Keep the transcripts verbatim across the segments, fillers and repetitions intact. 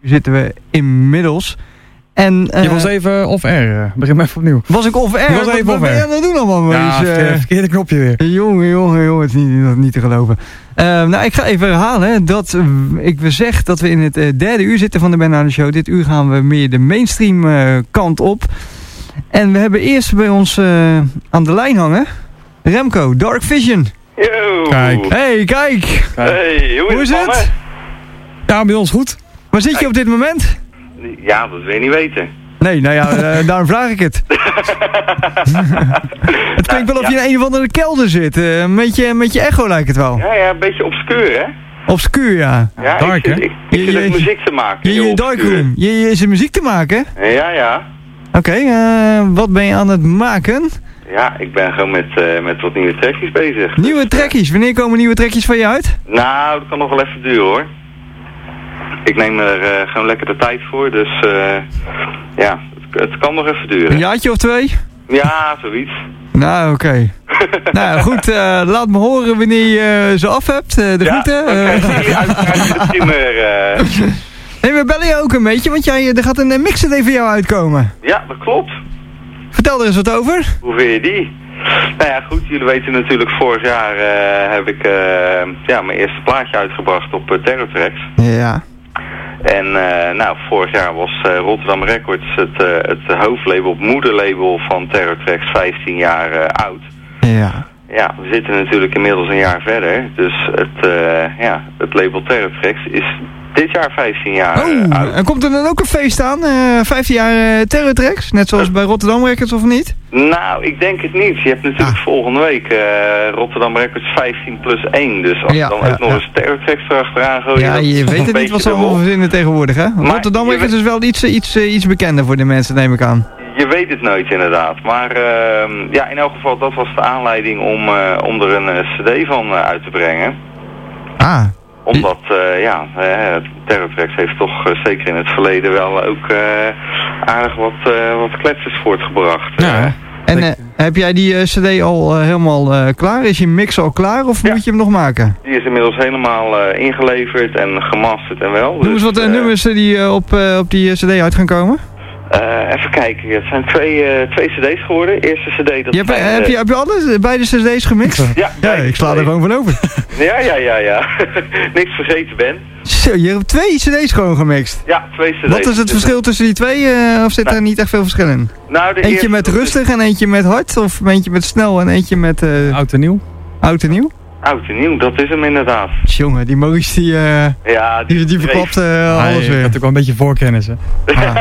zitten we inmiddels. En, uh, je was even off-air. Begin maar even opnieuw. Was ik off-air? Je was even wat off-air. ben je aan het doen allemaal? Ja, verkeerde, uh, verkeerde knopje weer. Jongen, jongen, jongen. Het is niet, niet te geloven. Uh, nou, ik ga even herhalen dat uh, ik zeg dat we in het uh, derde uur zitten van de Ben Harder Show. Dit uur gaan we meer de mainstream uh, kant op. En we hebben eerst bij ons uh, aan de lijn hangen Remco, Dark Vision. Yo. Kijk. Hey, kijk. kijk. Hey, hoe is, hoe is het? het? Ja, bij ons goed. Waar zit je op dit moment? Ja, dat wil je niet weten. Nee, nou ja, uh, daarom vraag ik het. Het klinkt wel of je in een of andere kelder zit. Uh, met, je, met je echo lijkt het wel. Ja, ja, een beetje obscuur, hè? Obscuur, ja. Ja, dark, ik, hè? ik, ik zit ook muziek te maken. Je, je darkroom. Je, je is er muziek te maken? Ja, ja. Oké, okay, uh, wat ben je aan het maken? Ja, ik ben gewoon met, uh, met wat nieuwe trekjes bezig. Nieuwe trekjes? Wanneer komen nieuwe trekjes van je uit? Nou, dat kan nog wel even duren, hoor. Ik neem er uh, gewoon lekker de tijd voor, dus uh, ja, het, het kan nog even duren. Een jaartje of twee? Ja, zoiets. Nou, oké. Okay. Nou goed, uh, laat me horen wanneer je uh, ze af hebt, uh, de ja, groeten. Ja, uh. okay, uiteraard uh. Nee, we bellen je ook een beetje, want jij, er gaat een mix-C D van jou uitkomen. Ja, dat klopt. Vertel er eens wat over. Hoe vind je die? Nou ja, goed, jullie weten natuurlijk, vorig jaar uh, heb ik uh, ja, mijn eerste plaatje uitgebracht op uh, Terror Tracks. Ja. En uh, nou, vorig jaar was uh, Rotterdam Records het, uh, het hoofdlabel, het moederlabel van Terror Tracks vijftien jaar uh, oud. Ja. Ja, we zitten natuurlijk inmiddels een jaar verder. Dus het, uh, ja, het label Terror Tracks is dit jaar vijftien jaar oh, uh, oud. En komt er dan ook een feest aan? Uh, vijftien jaar uh, Terror Tracks? Net zoals uh, bij Rotterdam Records of niet? Nou, ik denk het niet. Je hebt natuurlijk ah. volgende week uh, Rotterdam Records vijftien plus één. Dus als ja, je dan ja, ook nog ja. eens Terror Tracks erachteraan gooien... Ja, je weet het niet wat ze allemaal verzinnen tegenwoordig, hè? Maar Rotterdam Records is wel iets, iets, iets bekender voor de mensen, neem ik aan. Je weet het nooit, inderdaad. Maar uh, ja, in elk geval, dat was de aanleiding om, uh, om er een uh, cd van uh, uit te brengen. Ah. Omdat, uh, ja, uh, Terror Tracks heeft toch uh, zeker in het verleden wel ook uh, aardig wat, uh, wat kletsers voortgebracht. Ja. Uh, en uh, heb jij die uh, cd al uh, helemaal uh, klaar? Is je mix al klaar of ja. moet je hem nog maken? Die is inmiddels helemaal uh, ingeleverd en gemasterd en wel. Noem eens dus, wat uh, uh, nummers die uh, op, uh, op die uh, cd uit gaan komen. Uh, even kijken, het zijn twee, uh, twee cd's geworden. Eerste cd... Dat je hebt, zijn, heb, je, heb je alle beide cd's gemixt? Ja, ja ik sla er gewoon van over. Ja, ja, ja, ja. Niks vergeten ben. Zo, je hebt twee cd's gewoon gemixt? Ja, twee cd's. Wat is het verschil tussen die twee, uh, of zit nou, er niet echt veel verschil in? Nou, de eentje met rustig en eentje met hard, of eentje met snel en eentje met... Uh, oud en nieuw. Oud en nieuw? Oud en nieuw, dat is hem inderdaad. Jongen, die Maurice die, uh, ja, die, die, die verklapt uh, alles nee, weer. Ik had ook wel een beetje voorkennis, hè. Ah.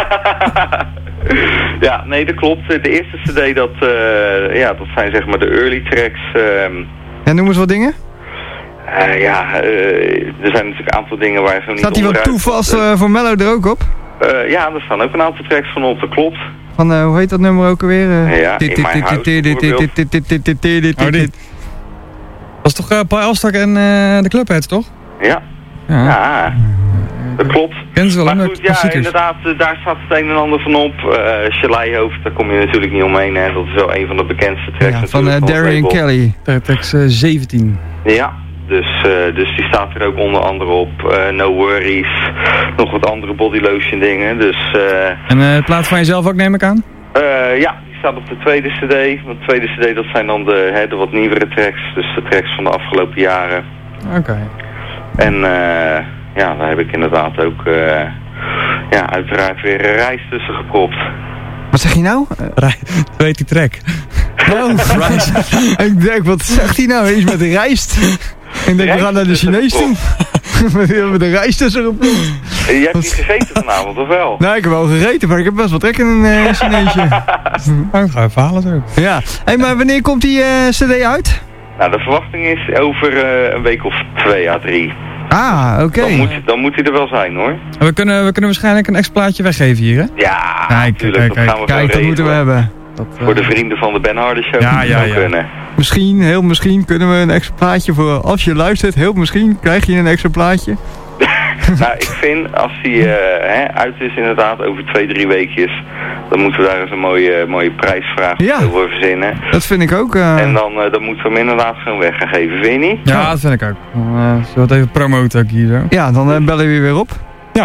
Ja, nee, dat klopt. De eerste cd, dat, uh, ja, dat zijn zeg maar de early tracks. Um, ja, noem eens wat dingen. Uh, ja, uh, er zijn natuurlijk een aantal dingen waar je zo niet Staat die wat toevast uh, voor Mello er ook op? Uh, ja, er staan ook een aantal tracks van op, dat klopt. Van, uh, hoe heet dat nummer ook alweer? Uh, ja, In My House bijvoorbeeld. Dat is toch uh, Paul Elstak en uh, de Clubheads, toch? Ja. Ja. ja. Dat klopt. Ken ze wel, maar goed, ja, inderdaad, daar staat het een en ander van op. Uh, Chaleihoofd, daar kom je natuurlijk niet omheen, hè. Dat is wel een van de bekendste tracks. Ja, van uh, Darian Kelly. Tracks uh, zeventien. Ja, dus, uh, dus die staat er ook onder andere op. Uh, No Worries, nog wat andere body lotion dingen, dus... Uh, en uh, het plaat van jezelf ook, neem ik aan? Uh, ja, die staat op de tweede cd. Want de tweede cd, dat zijn dan de, hè, de wat nieuwere tracks, dus de tracks van de afgelopen jaren. Oké. Okay. En... Uh, ja, daar heb ik inderdaad ook, uh, ja, uiteraard weer een reis tussen gepropt. Wat zeg je nou? Rij, weet die track. Oh, reis. Ik denk, wat zegt hij nou? Iets met de rijst. Ik denk, we gaan naar de Chinees toe. We hebben de rijst tussen gepropt. Je hebt niet gegeten vanavond, of wel? Nou, ik heb wel gegeten, maar ik heb best wel trek in een uh, Chineesje. Ik ga even halen zo. Ja. Hé, hey, maar wanneer komt die uh, cd uit? Nou, de verwachting is over uh, een week of twee à drie. Ah, oké. Okay. Dan moet, dan moet hij er wel zijn, hoor. We kunnen, we kunnen waarschijnlijk een extra plaatje weggeven hier, hè? Ja, kijk, natuurlijk. Kijk, dat gaan we kijk, dat moeten we hebben. Dat, uh... Voor de vrienden van de Ben Harder Show. Ja, ja, ja. Kunnen. Misschien, heel misschien, kunnen we een extra plaatje voor... Als je luistert, heel misschien, krijg je een extra plaatje. Nou, ik vind, als hij uh, hè, uit is inderdaad over twee, drie weekjes... dan moeten we daar eens een mooie, mooie prijsvraag ja, voor verzinnen. Dat vind ik ook. Uh... En dan, uh, dan moeten we hem inderdaad gewoon weg gaan geven, vind je niet? Ja, dat vind ik ook. Uh, zullen we het even promoten ook hier zo? Ja, dan uh, bellen we weer op. Ja.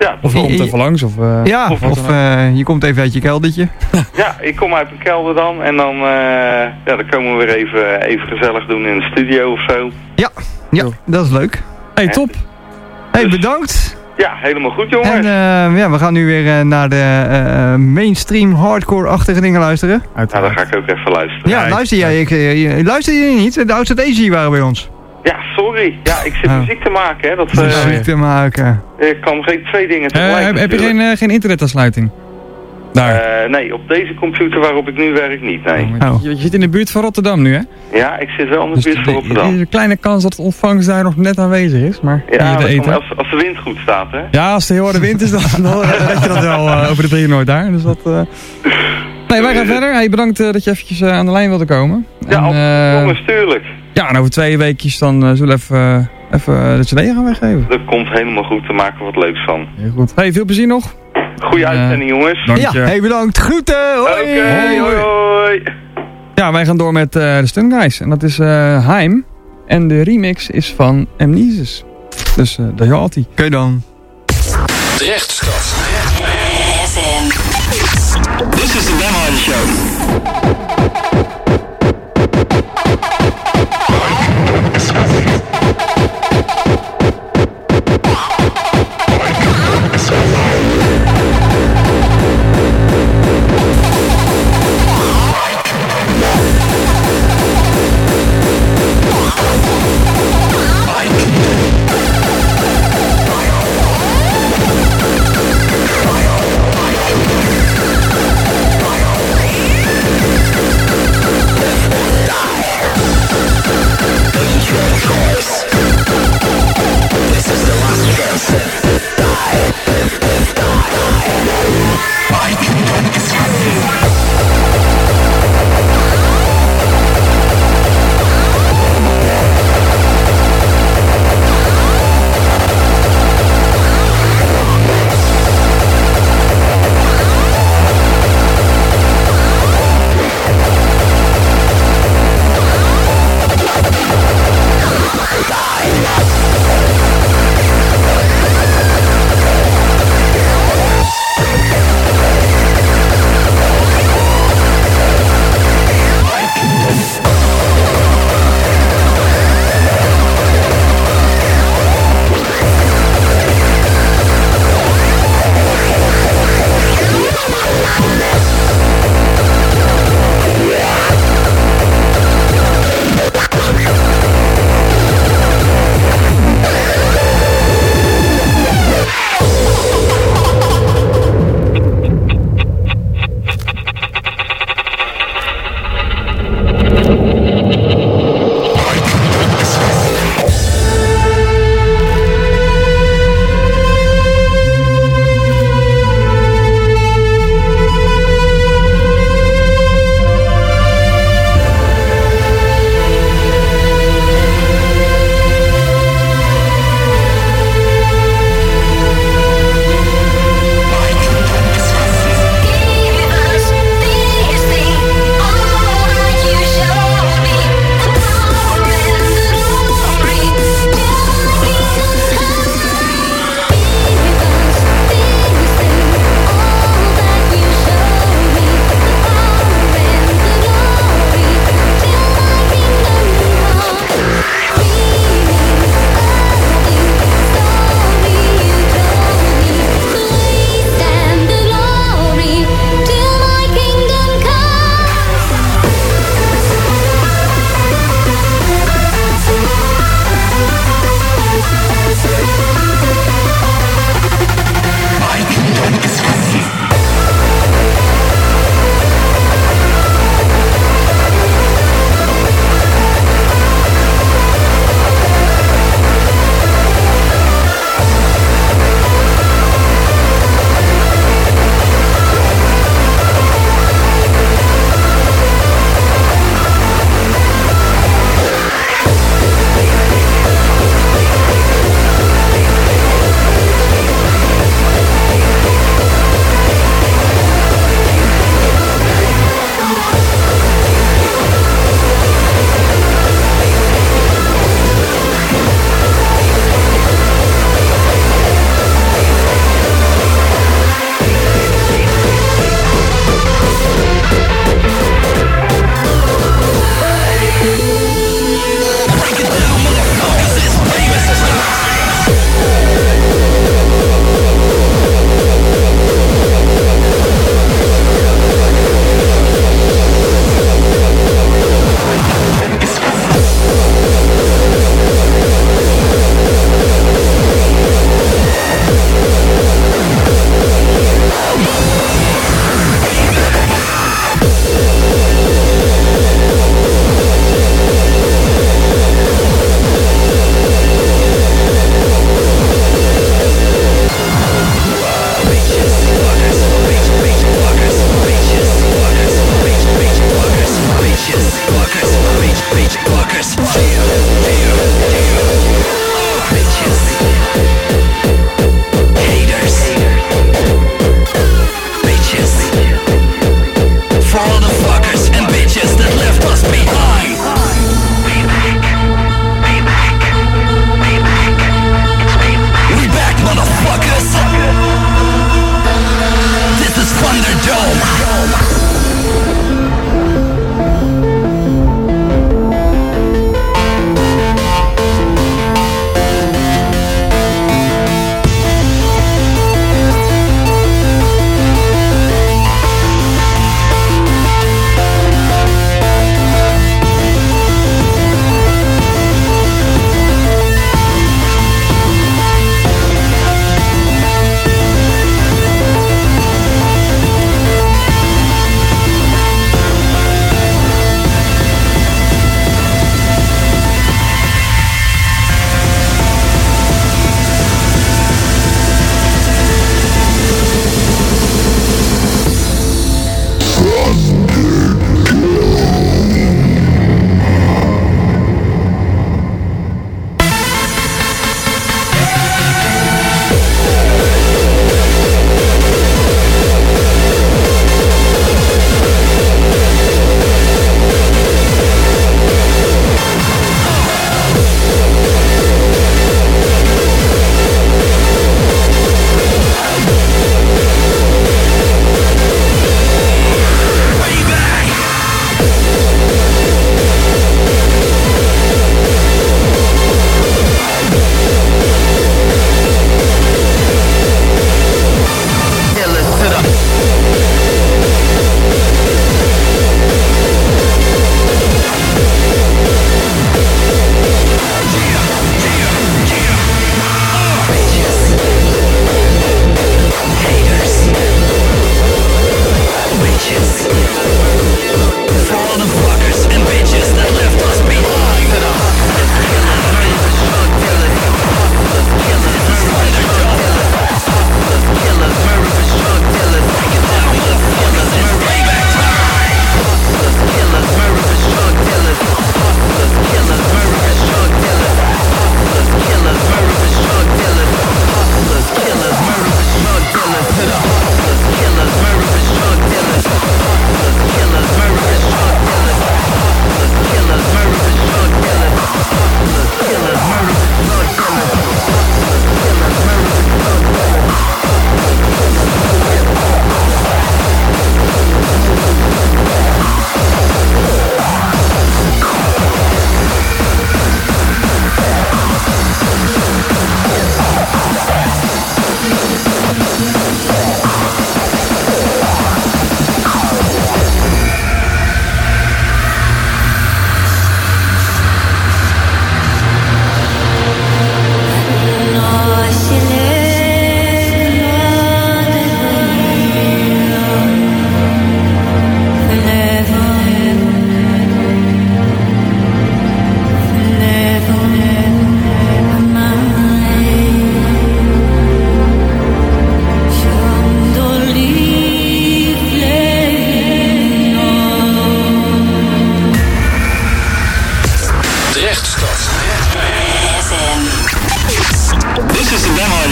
Ja, Of je komt even langs. Of, uh, ja, of, of uh, je komt even uit je keldertje. Ja, ik kom uit mijn kelder dan. En dan, uh, ja, dan komen we weer even, even gezellig doen in de studio of zo. Ja, ja, dat is leuk. Hey, top. Hey, bedankt. Ja, helemaal goed, jongens. En uh, ja, we gaan nu weer uh, naar de uh, mainstream hardcore-achtige dingen luisteren. Ja, dan ga ik ook even luisteren. Ja, luister jij. Ik, uh, luister je niet? De oudste Daisy waren bij ons. Ja, sorry. Ja, ik zit oh. muziek te maken, hè. Dat, uh, muziek te maken. Ik kan geen twee dingen tegelijk. Uh, heb, heb je geen, uh, geen internetaansluiting? Daar. Uh, nee, op deze computer waarop ik nu werk niet, nee. Oh, je, je zit in de buurt van Rotterdam nu, hè? Ja, ik zit wel in de dus buurt van de, Rotterdam. Er is een kleine kans dat het ontvangst daar nog net aanwezig is, maar... Ja, de eten. Als, als de wind goed staat, hè? Ja, als de heel harde wind is, dan, dan red je dat wel uh, over de drie nooit daar. Dus dat... Uh... Nee, wij gaan verder. Hey, bedankt uh, dat je eventjes uh, aan de lijn wilde komen. Ja, en, uh, jongens, tuurlijk. Ja, en over twee weekjes dan uh, zullen we even, uh, even uh, de cd gaan weggeven. Dat komt helemaal goed, te maken wat leuks van. Heel goed. Hey, veel plezier nog. Goeie uitzending, uh, jongens. Dank je. Ja, hey, bedankt. Groeten. Hoi. Oké, okay, hoi, hoi. Ja, wij gaan door met uh, de Stun Guys. En dat is uh, Haim. En de remix is van Amnesis. Dus uh, daar had hij. Oké dan. Rechtskat. F M. This is the Wemhard Show. We'll be right back.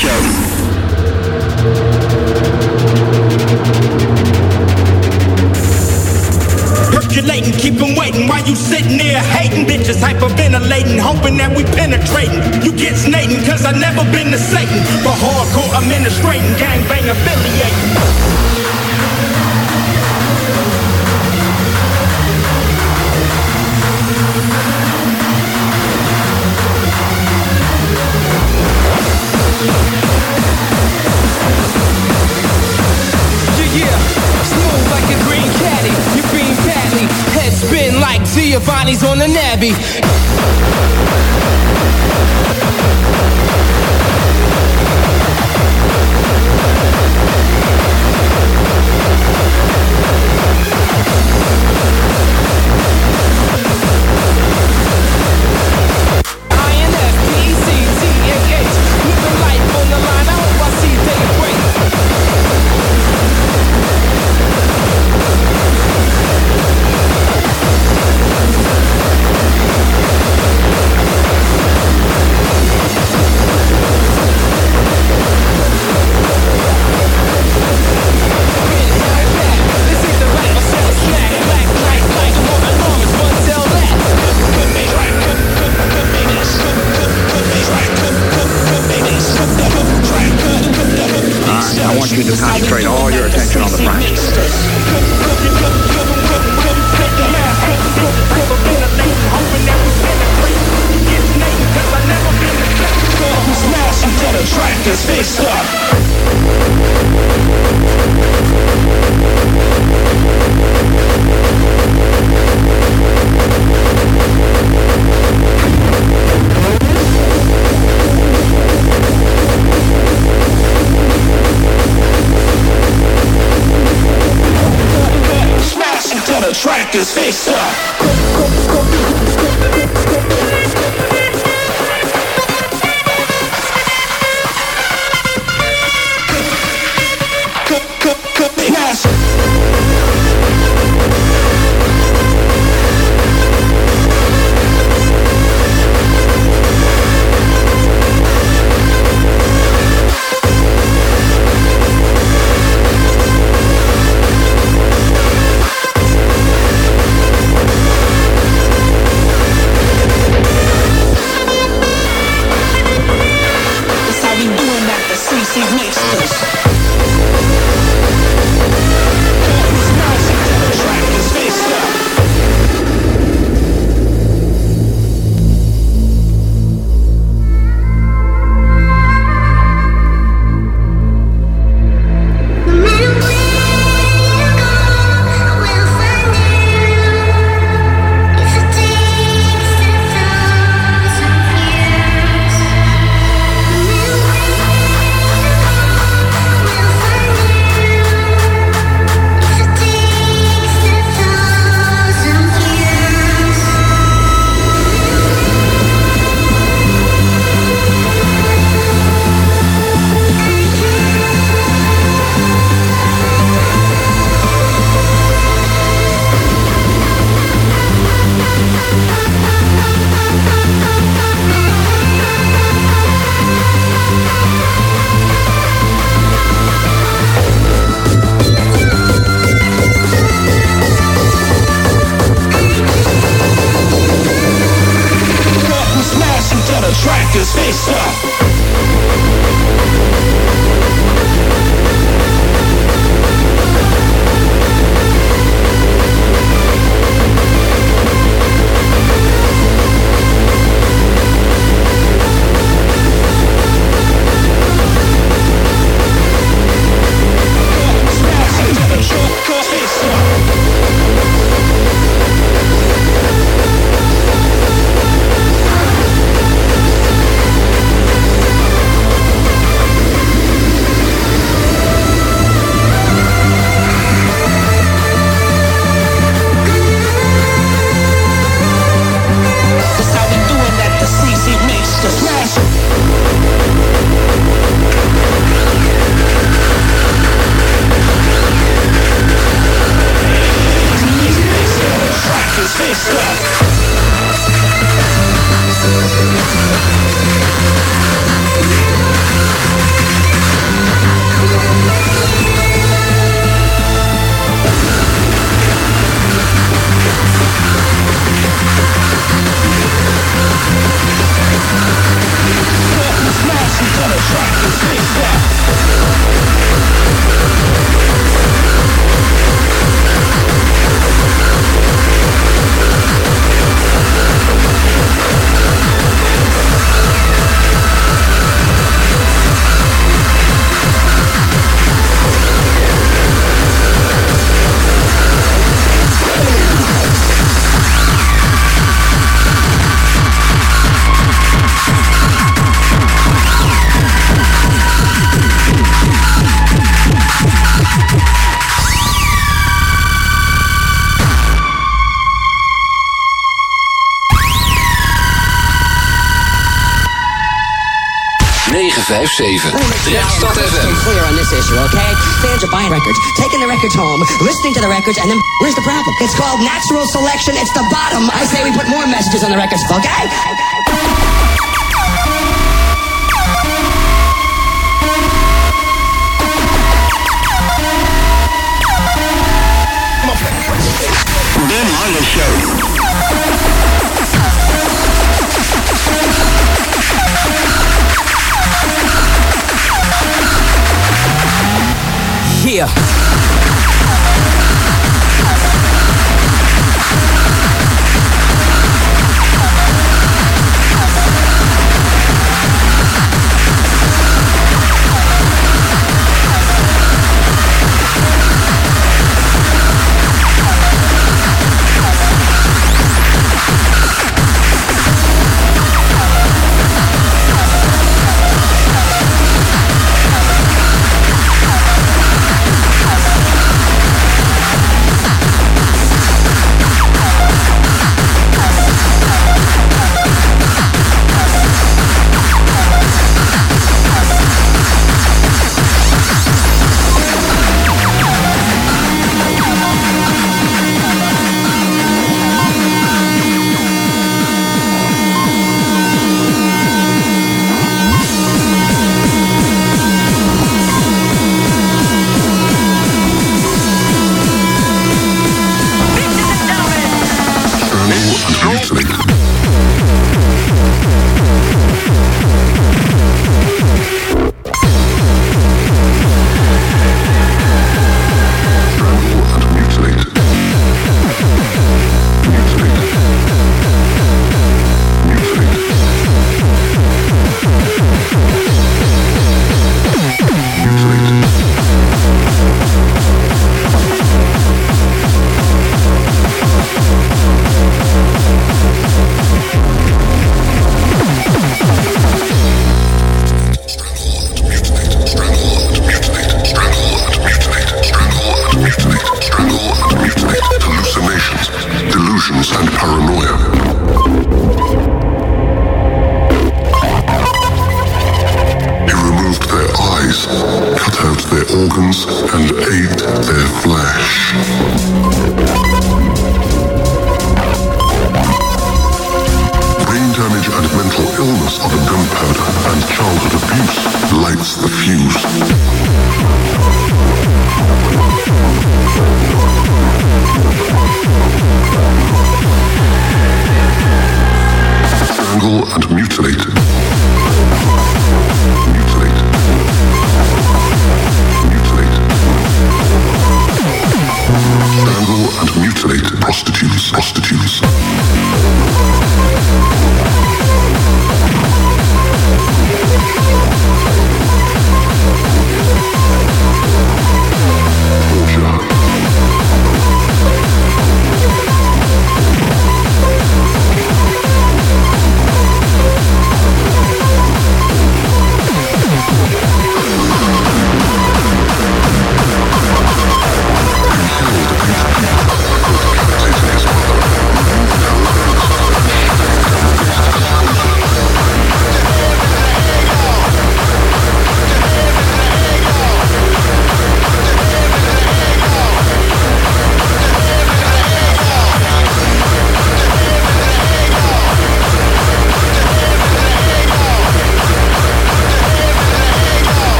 Show. Percolating, keep them waiting while you sitting there hating bitches, hyperventilating, hoping that we penetrating. You get snating, cause I never been to Satan, but hardcore administrating, gangbang affiliating. Spin like Giovanni's on the Nabby. I N F P E C T A H, living life on the line. I hope I see daybreak. I want you to concentrate all your attention on the front. Smash until the track is fixed up. Smash until the track is fixed up. negen vijf zeven. Drechtstad F M. Clear on this issue, okay? Fans are buying records, taking the records home, listening to the records, and then where's the problem? It's called natural selection. It's the bottom. I say we put more messages on the records, okay? Ben Harley Show. Yeah.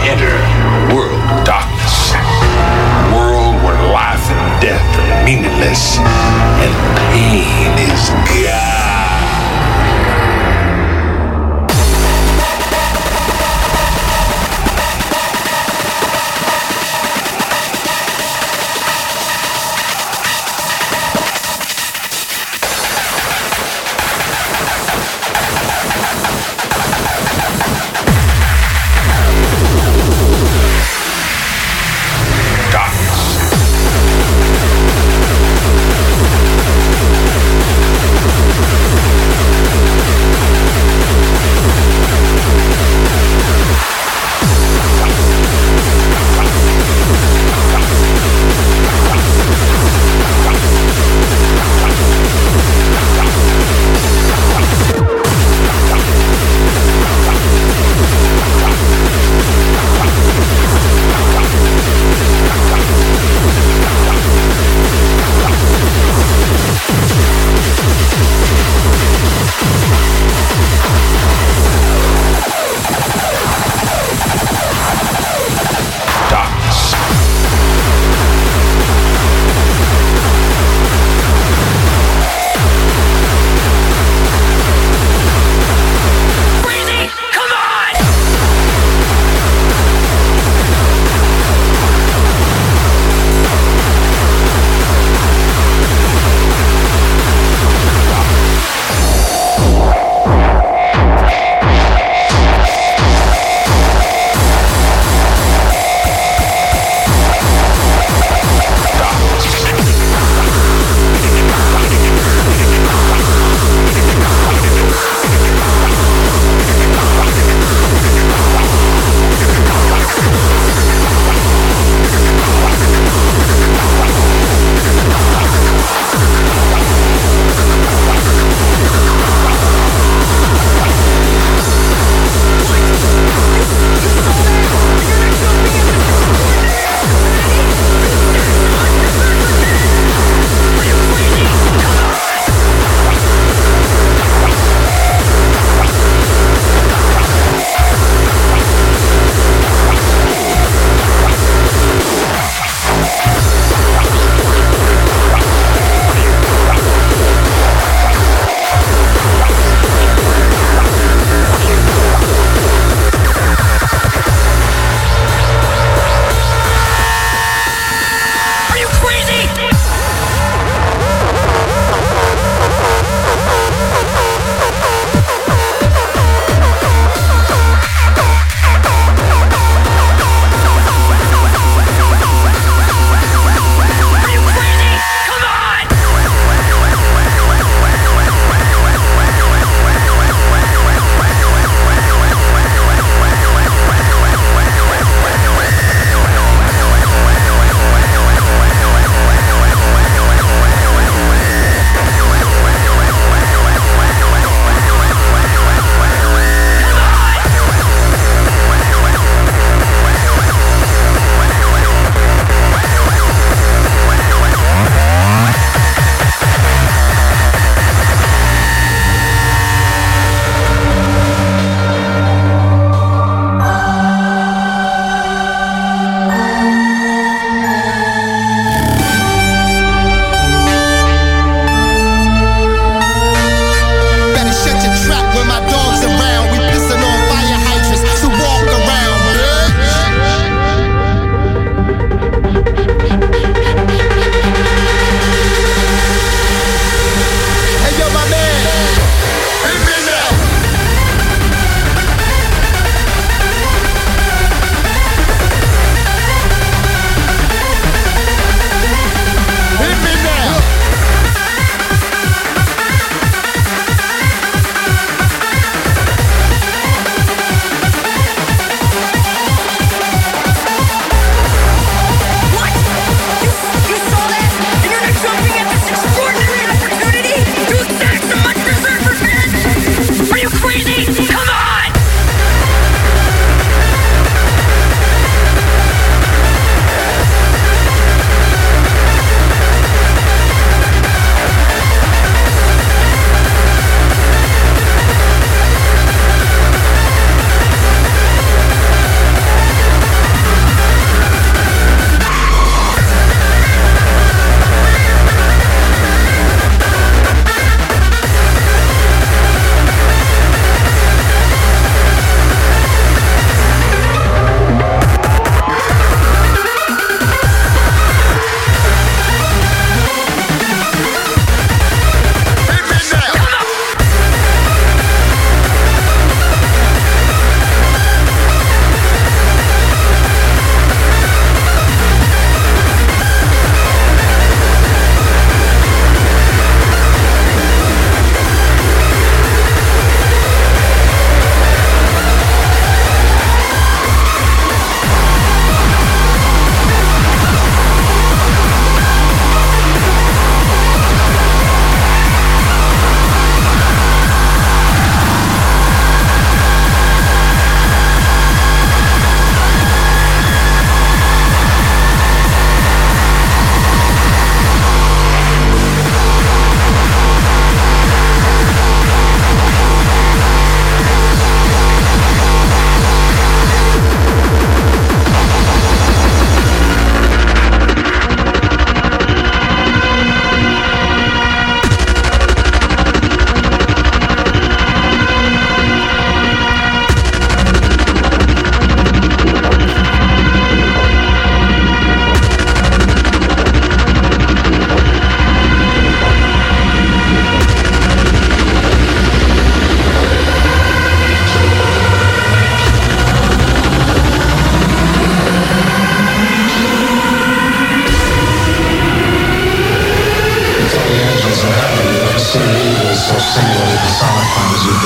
enter a world of darkness. A world where life and death are meaningless and pain is God. Darkness.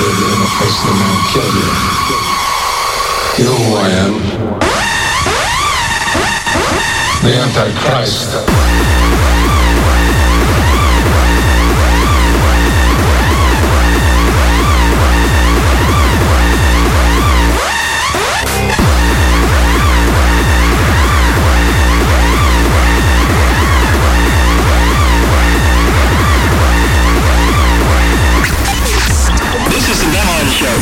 did in the place the man killed you. You know who I am? The Antichrist. This is the demo of the show.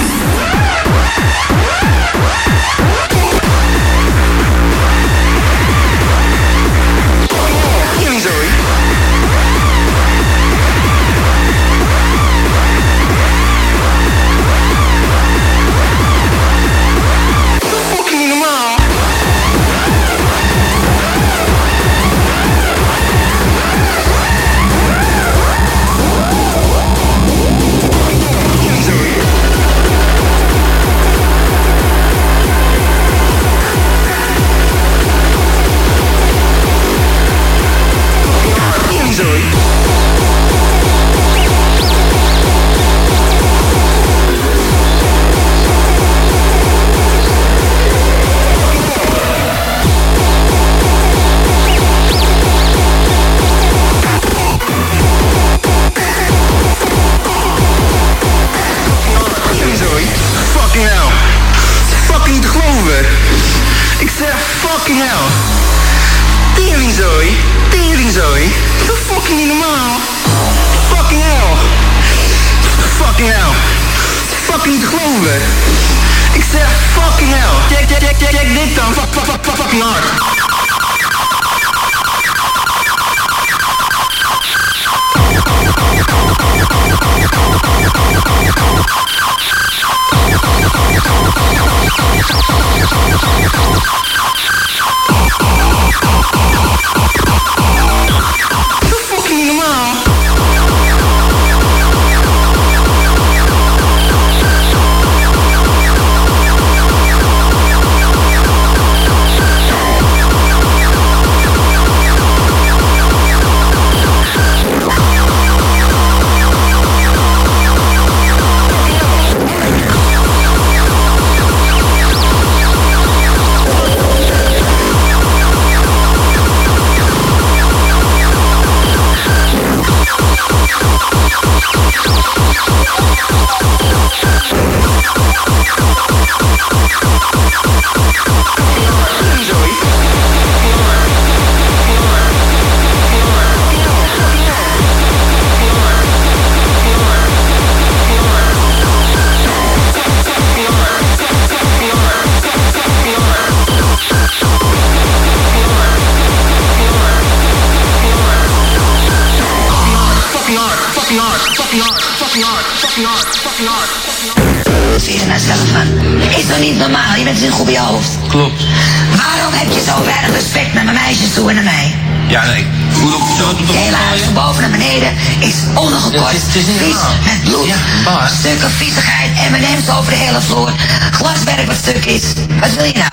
Zie je er nou zelf van? Is toch niet normaal? Je bent in goed bij je hoofd. Klopt. Waarom heb je zo weinig respect naar mijn meisjes toe en naar mij? Ja, nee. Hoe doe ik Het hele huis van boven naar beneden is ondergekort. Het is- het is niet Vies, normaal. met bloed, Ja, maar- stukken viezigheid, M en M's over de hele vloer, glaswerk wat stuk is. Wat wil je nou?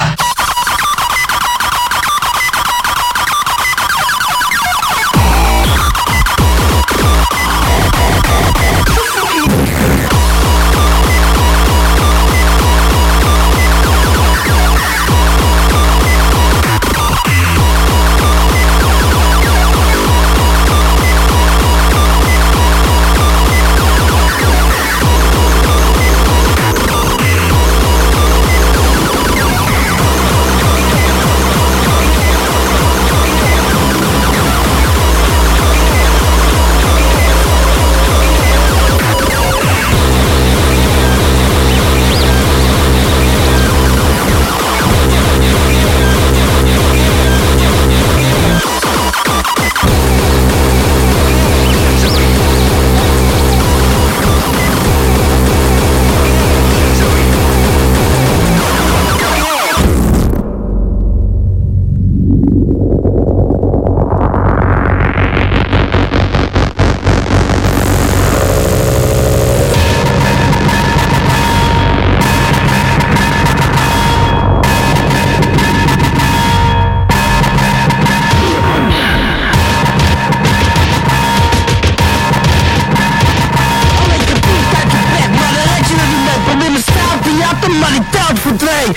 voor twee.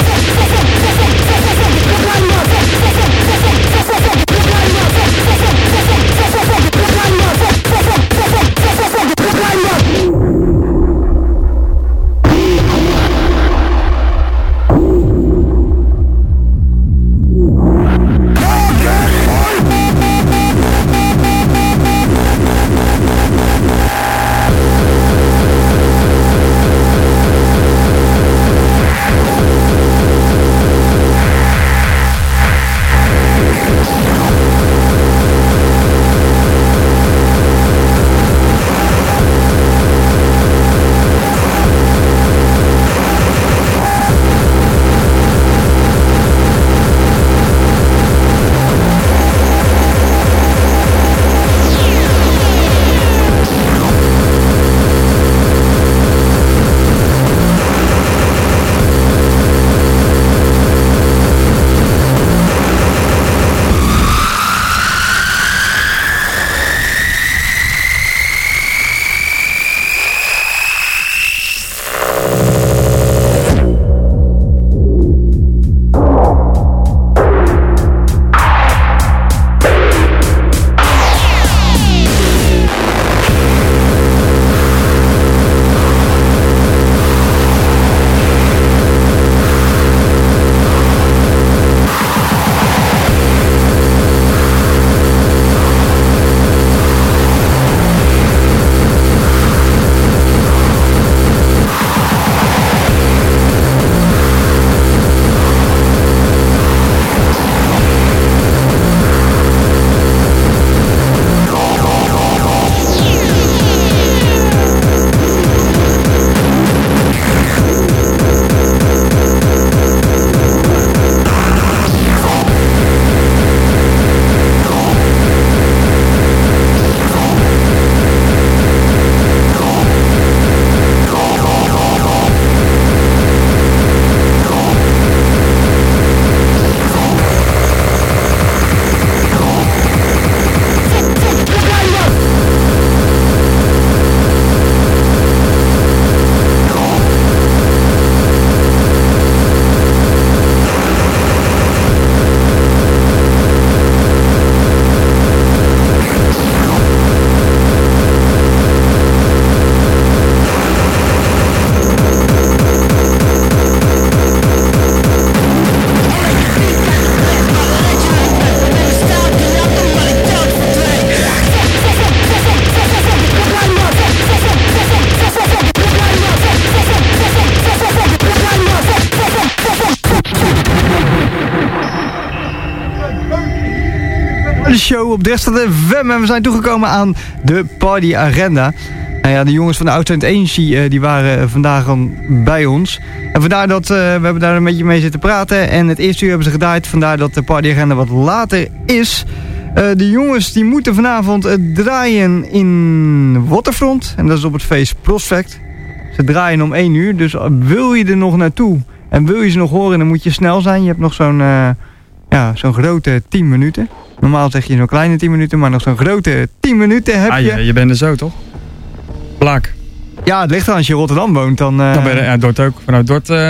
De show op Dresden F M en we zijn toegekomen aan de party agenda. Nou ja, de jongens van de Outside Energy uh, die waren vandaag al bij ons. En vandaar dat uh, we hebben daar een beetje mee zitten praten. En het eerste uur hebben ze gedraaid. Vandaar dat de party agenda wat later is. Uh, de jongens die moeten vanavond uh, draaien in Waterfront. En dat is op het feest Prospect. Ze draaien om één uur. Dus wil je er nog naartoe en wil je ze nog horen, dan moet je snel zijn. Je hebt nog zo'n uh, ja, zo'n grote tien minuten. Normaal zeg je zo'n kleine tien minuten, maar nog zo'n grote tien minuten heb je. Ah, je, je bent er zo, toch? Blaak. Ja, het ligt er als je in Rotterdam woont. Dan, uh, dan ben je ja, Dort ook. Vanuit Dort... Uh,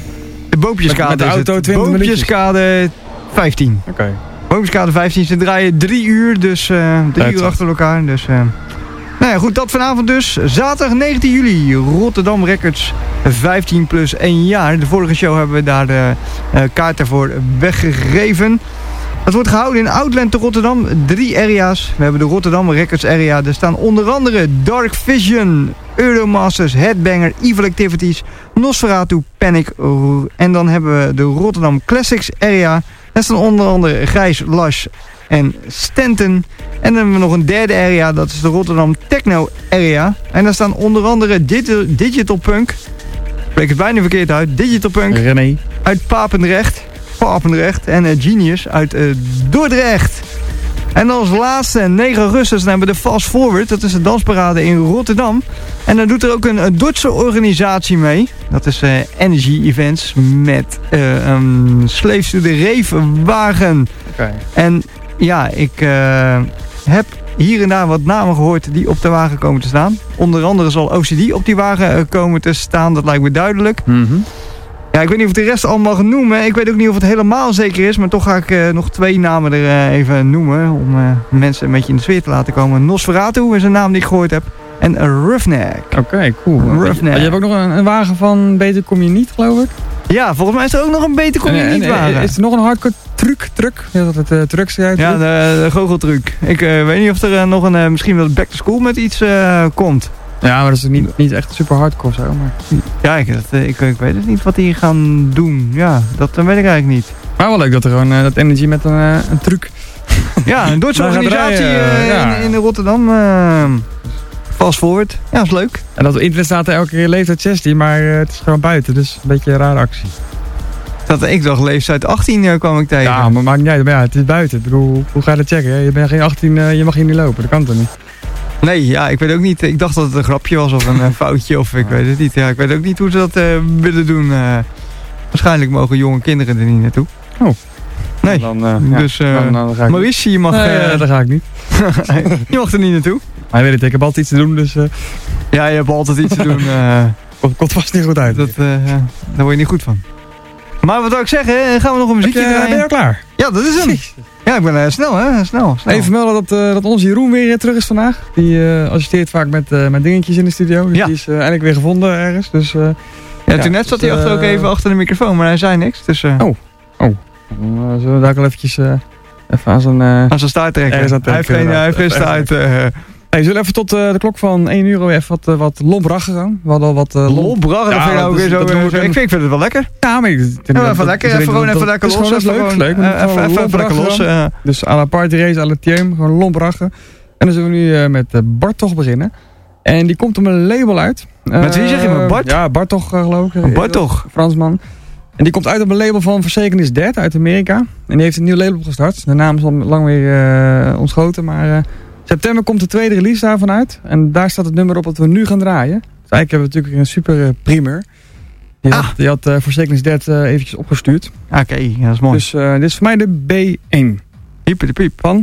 de Boompjeskade met, met de auto twintig minuutjes. Boompjeskade vijftien. Oké. Okay. Boompjeskade vijftien. Ze draaien drie uur, dus uh, drie Duits uur achter elkaar. Dus, uh, nou ja, goed, dat vanavond dus. Zaterdag negentien juli. Rotterdam Records vijftien plus één jaar. De vorige show hebben we daar de uh, kaarten voor weggegeven. Het wordt gehouden in Outland te Rotterdam. Drie area's. We hebben de Rotterdam Records area. Er staan onder andere Dark Vision, Euromasters, Headbanger, Evil Activities, Nosferatu, Panic. En dan hebben we de Rotterdam Classics area. Daar staan onder andere Gijs, Lash en Stanton. En dan hebben we nog een derde area. Dat is de Rotterdam Techno area. En daar staan onder andere Digital, Digital Punk. Ik spreek het bijna verkeerd uit. Digital Punk. René. Uit Papendrecht. Papendrecht en uh, Genius uit uh, Dordrecht. En als laatste, negen augustus, dan hebben we de Fast Forward. Dat is de dansparade in Rotterdam. En dan doet er ook een, een Duitse organisatie mee. Dat is uh, Energy Events met uh, um, Slaves to the Rave wagen. Okay. En ja, ik uh, heb hier en daar wat namen gehoord die op de wagen komen te staan. Onder andere zal O C D op die wagen uh, komen te staan. Dat lijkt me duidelijk. Mm-hmm. Ja, ik weet niet of ik de rest allemaal mag noemen. Ik weet ook niet of het helemaal zeker is. Maar toch ga ik uh, nog twee namen er uh, even noemen. Om uh, mensen een beetje in de sfeer te laten komen. Nosferatu is een naam die ik gehoord heb. En Roughneck. Oké, okay, cool. Roughneck. Je hebt ook nog een, een wagen van Beter Kom Je Niet, geloof ik? Ja, volgens mij is er ook nog een Beter Kom Je en, Niet en, wagen. Is er nog een hardcore truc? truc? Ja, dat het uh, trucks eruit. Ja, de, de goocheltruc. Ik uh, weet niet of er uh, nog een, uh, misschien wel back to school met iets uh, komt. Ja, maar dat is niet, niet echt super hardcore zo. Maar... Ja, ik, dat, uh, ik, ik weet het niet wat die gaan doen. Ja, dat uh, weet ik eigenlijk niet. Maar wel leuk dat er gewoon uh, dat Energy met een, uh, een truc. Ja, een Duitse organisatie uh, ja. in, in Rotterdam. Uh, Fast forward. Ja, dat is leuk. En dat op internet staat er elke keer leeftijd zestien, maar uh, het is gewoon buiten. Dus een beetje een rare actie. Dat, ik dacht leeftijd achttien uh, kwam ik tegen. Ja, maar maakt niet uit. Maar ja, het is buiten. Ik bedoel, hoe ga je dat checken? Hè? Je bent geen achttien, uh, je mag hier niet lopen. Dat kan toch niet? Nee, ja, ik weet ook niet. Ik dacht dat het een grapje was of een uh, foutje of ik weet het niet. Ja, ik weet ook niet hoe ze dat uh, willen doen. Uh, waarschijnlijk mogen jonge kinderen er niet naartoe. Oh. Nee, dan, uh, dus uh, ja, dan, dan ga ik Maurice, je mag... Nee, uh, daar ga ik niet. Je mag er niet naartoe. Maar je weet het, ik heb altijd iets te doen, dus... Uh... Ja, je hebt altijd iets te doen. Uh, komt, komt vast niet goed uit. Dat, uh, daar word je niet goed van. Maar wat wil ik zeggen, gaan we nog een muziekje draaien? Ben je al klaar? Ja, dat is hem. Ja, ik ben uh, snel, hè? Snel, snel. Even melden dat, uh, dat onze Jeroen weer terug is vandaag. Die uh, assisteert vaak met, uh, met dingetjes in de studio. Dus ja. Die is uh, eindelijk weer gevonden ergens. Dus, uh, ja, ja, toen net zat hij uh, achter ook even achter de microfoon, maar hij zei niks. Dus, uh... Oh, oh. Dan uh, zullen we daar wel eventjes uh, even aan zijn... Uh, aan zijn staart trekken. Hij heeft geen, hij heeft geen staart. Uh, Hey, zullen we even tot uh, de klok van één uur even wat, uh, wat lombraggen gaan? We hadden al wat... Uh, lombraggen? Ja, dat vind ik nou weer zo... Ik vind, ik vind het wel lekker. Ja, maar... Ik, ik ja, maar even lekker. Even gewoon even lekker los. Dat is leuk. leuk even lekker los. Uh. Dus à la party race, à la Tiem. Gewoon lombraggen. En dan zullen we nu uh, met uh, Bartog beginnen. En die komt op een label uit. Uh, met wie zeg je met Bart? Ja, Bartog uh, geloof ik. Bartog? Fransman. En die komt uit op een label van Forsaken is Dead uit Amerika. En die heeft een nieuw label gestart. De naam is al lang weer uh, ontschoten, maar... Uh, september komt de tweede release daarvan uit. En daar staat het nummer op dat we nu gaan draaien. Dus eigenlijk hebben we natuurlijk een super uh, primeur. Die ah. had, die had uh, Forsaken is Dead uh, eventjes opgestuurd. Oké, okay, ja, dat is mooi. Dus uh, dit is voor mij de B één. Hyper de piep. Van?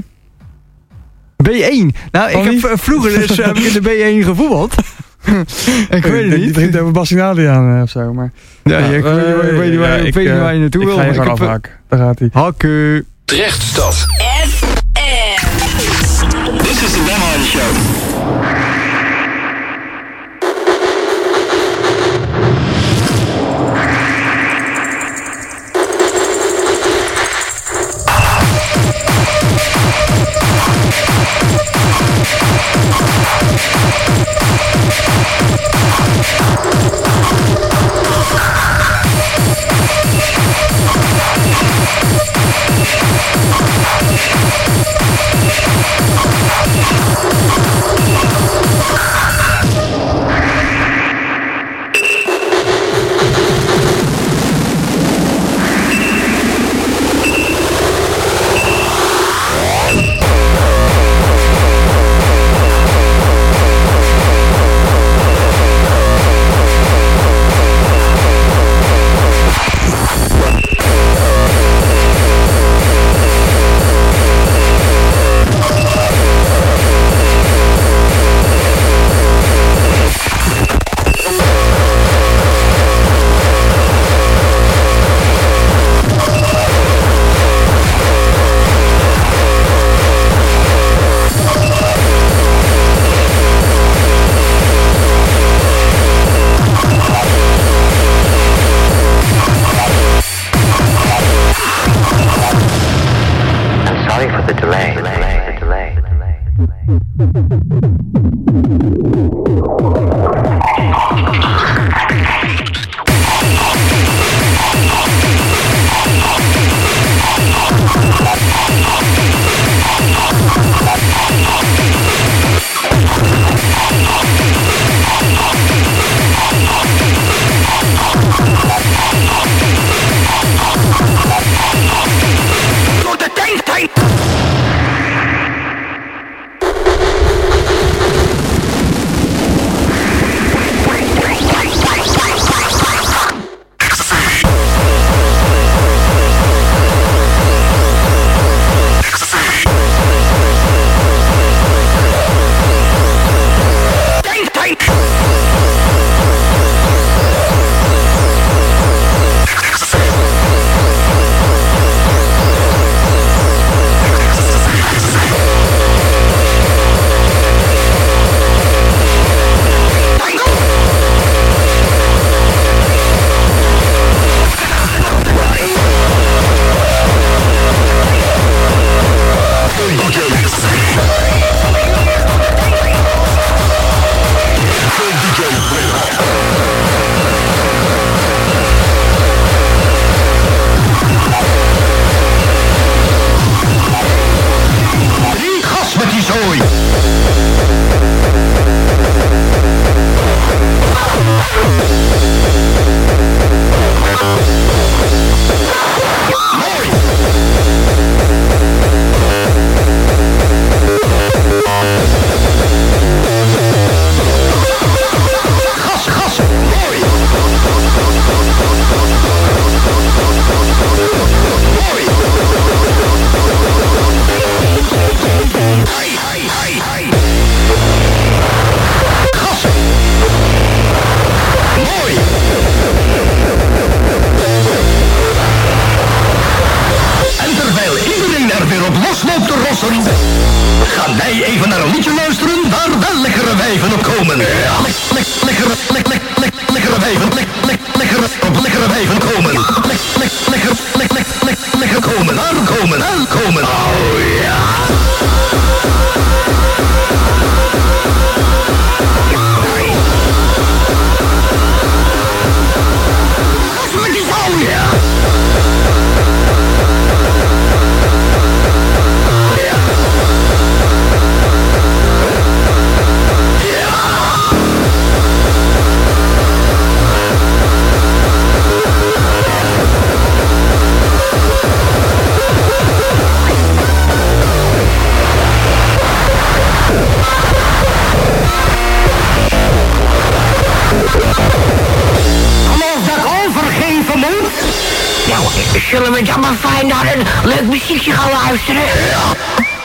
B één? Nou, van ik wie? heb uh, vroeger dus uh, heb ik in de B één gevoetbald. ik weet het niet. Die begint over Bassinali aan uh, of zo, maar... Ja, ja, ik, uh, ik, ik weet niet waar, ja, ik, ik weet niet waar je naartoe ik wil. Ik ga je gewoon afhaken. Daar gaat hij. Hakken. Drechtstad. F M. This is the Demo Show. Nou, zullen we dan maar fijn naar een leuk muziekje gaan luisteren?